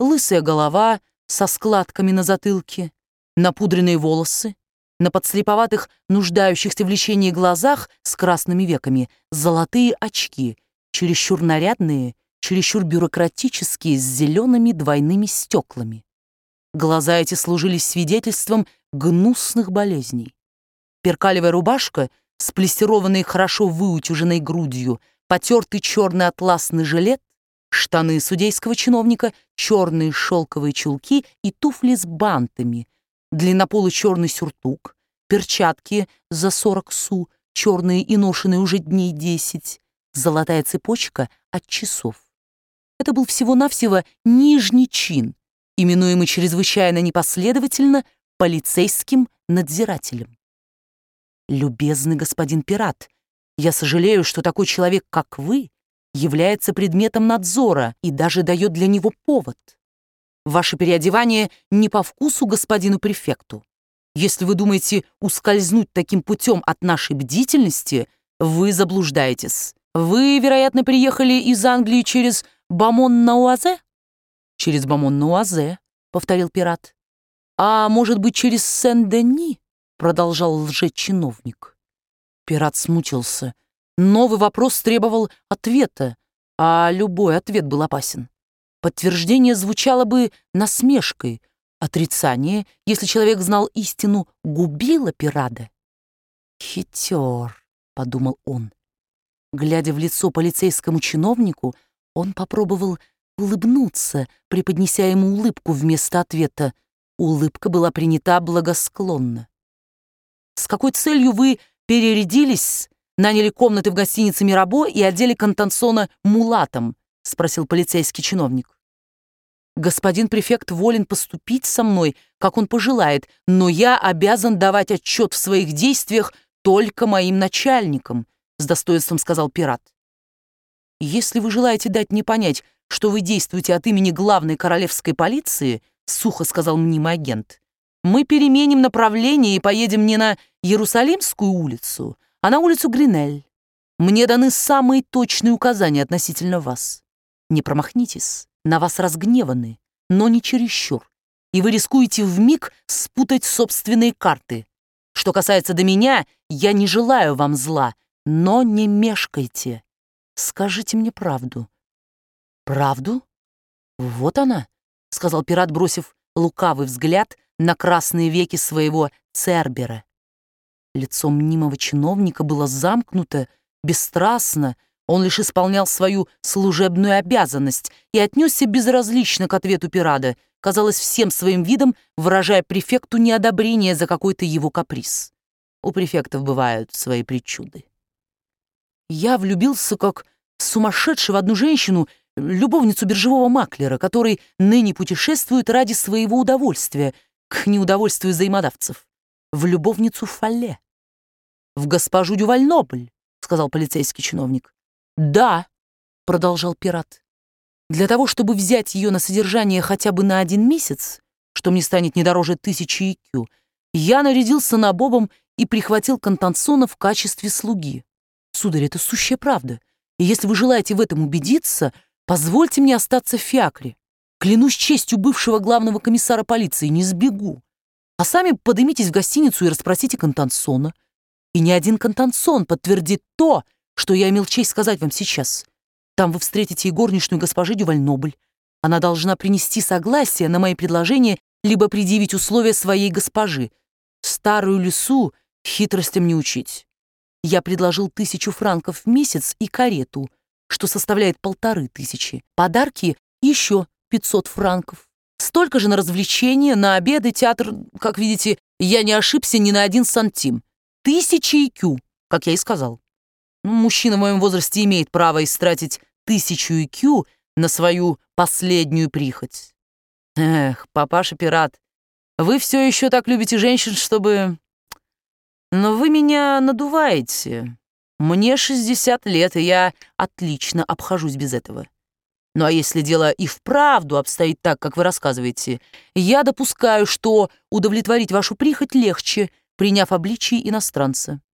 лысая голова со складками на затылке, напудренные волосы, на подслеповатых, нуждающихся в лечении глазах с красными веками золотые очки, чересчур нарядные, чересчур бюрократические, с зелеными двойными стеклами. Глаза эти служили свидетельством гнусных болезней. Перкалевая рубашка, сплессированной хорошо выутюженной грудью, потертый черный атласный жилет, штаны судейского чиновника, черные шелковые чулки и туфли с бантами, длиннополый черный сюртук, перчатки за 40 су, черные и ношеные уже дней 10, золотая цепочка от часов. Это был всего-навсего нижний чин, именуемый чрезвычайно непоследовательно полицейским надзирателем. «Любезный господин пират, я сожалею, что такой человек, как вы, является предметом надзора и даже дает для него повод. Ваше переодевание не по вкусу господину префекту. Если вы думаете ускользнуть таким путем от нашей бдительности, вы заблуждаетесь. Вы, вероятно, приехали из Англии через Бамон-на-Уазе?» «Через Бамон-на-Уазе», — повторил пират. «А может быть, через Сен-Дени?» — продолжал лжечиновник. Пират смутился. Новый вопрос требовал ответа, а любой ответ был опасен. Подтверждение звучало бы насмешкой. Отрицание, если человек знал истину, губило пирата. «Хитер», — подумал он. Глядя в лицо полицейскому чиновнику, он попробовал улыбнуться, преподнеся ему улыбку вместо ответа. Улыбка была принята благосклонно. «С какой целью вы перерядились, наняли комнаты в гостинице «Мирабо» и одели Контансона мулатом?» — спросил полицейский чиновник. «Господин префект волен поступить со мной, как он пожелает, но я обязан давать отчет в своих действиях только моим начальникам», — с достоинством сказал пират. «Если вы желаете дать мне понять, что вы действуете от имени главной королевской полиции», — сухо сказал мнимый агент, «мы переменим направление и поедем не на Иерусалимскую улицу, а на улицу Гринель. Мне даны самые точные указания относительно вас. Не промахнитесь, на вас разгневаны, но не чересчур, и вы рискуете вмиг спутать собственные карты. Что касается до меня, я не желаю вам зла, но не мешкайте. Скажите мне правду». «Правду? Вот она», — сказал пират, бросив лукавый взгляд на красные веки своего Цербера. Лицо мнимого чиновника было замкнуто, бесстрастно, он лишь исполнял свою служебную обязанность и отнесся безразлично к ответу пирата, казалось, всем своим видом выражая префекту неодобрение за какой-то его каприз. У префектов бывают свои причуды. «Я влюбился как сумасшедший в одну женщину, любовницу биржевого маклера, который ныне путешествует ради своего удовольствия, к неудовольствию взаимодавцев, в любовницу Фалле». «В госпожу Дювальнобль», — сказал полицейский чиновник. «Да», — продолжал пират, «для того, чтобы взять ее на содержание хотя бы на 1 месяц, что мне станет не дороже 1000 икю, я нарядился набобом и прихватил Контансона в качестве слуги. Сударь, это сущая правда, и если вы желаете в этом убедиться, позвольте мне остаться в фиакре. Клянусь честью бывшего главного комиссара полиции, не сбегу. А сами подымитесь в гостиницу и расспросите Контансона. И ни один Контансон подтвердит то, что я имел честь сказать вам сейчас. Там вы встретите и горничную госпожи Дювальнобль. Она должна принести согласие на мои предложения либо предъявить условия своей госпожи. Старую лису хитростям не учить. Я предложил 1000 франков в месяц и карету, что составляет 1500. Подарки еще 500 франков. Столько же на развлечения, на обеды, театр. Как видите, я не ошибся ни на 1 сантим. 1000 икю, как я и сказал. Мужчина в моем возрасте имеет право истратить 1000 икю на свою последнюю прихоть. Эх, папаша-пират, вы все еще так любите женщин, чтобы... Но вы меня надуваете. Мне 60 лет, и я отлично обхожусь без этого. Ну а если дело и вправду обстоит так, как вы рассказываете, я допускаю, что удовлетворить вашу прихоть легче, приняв обличие иностранца.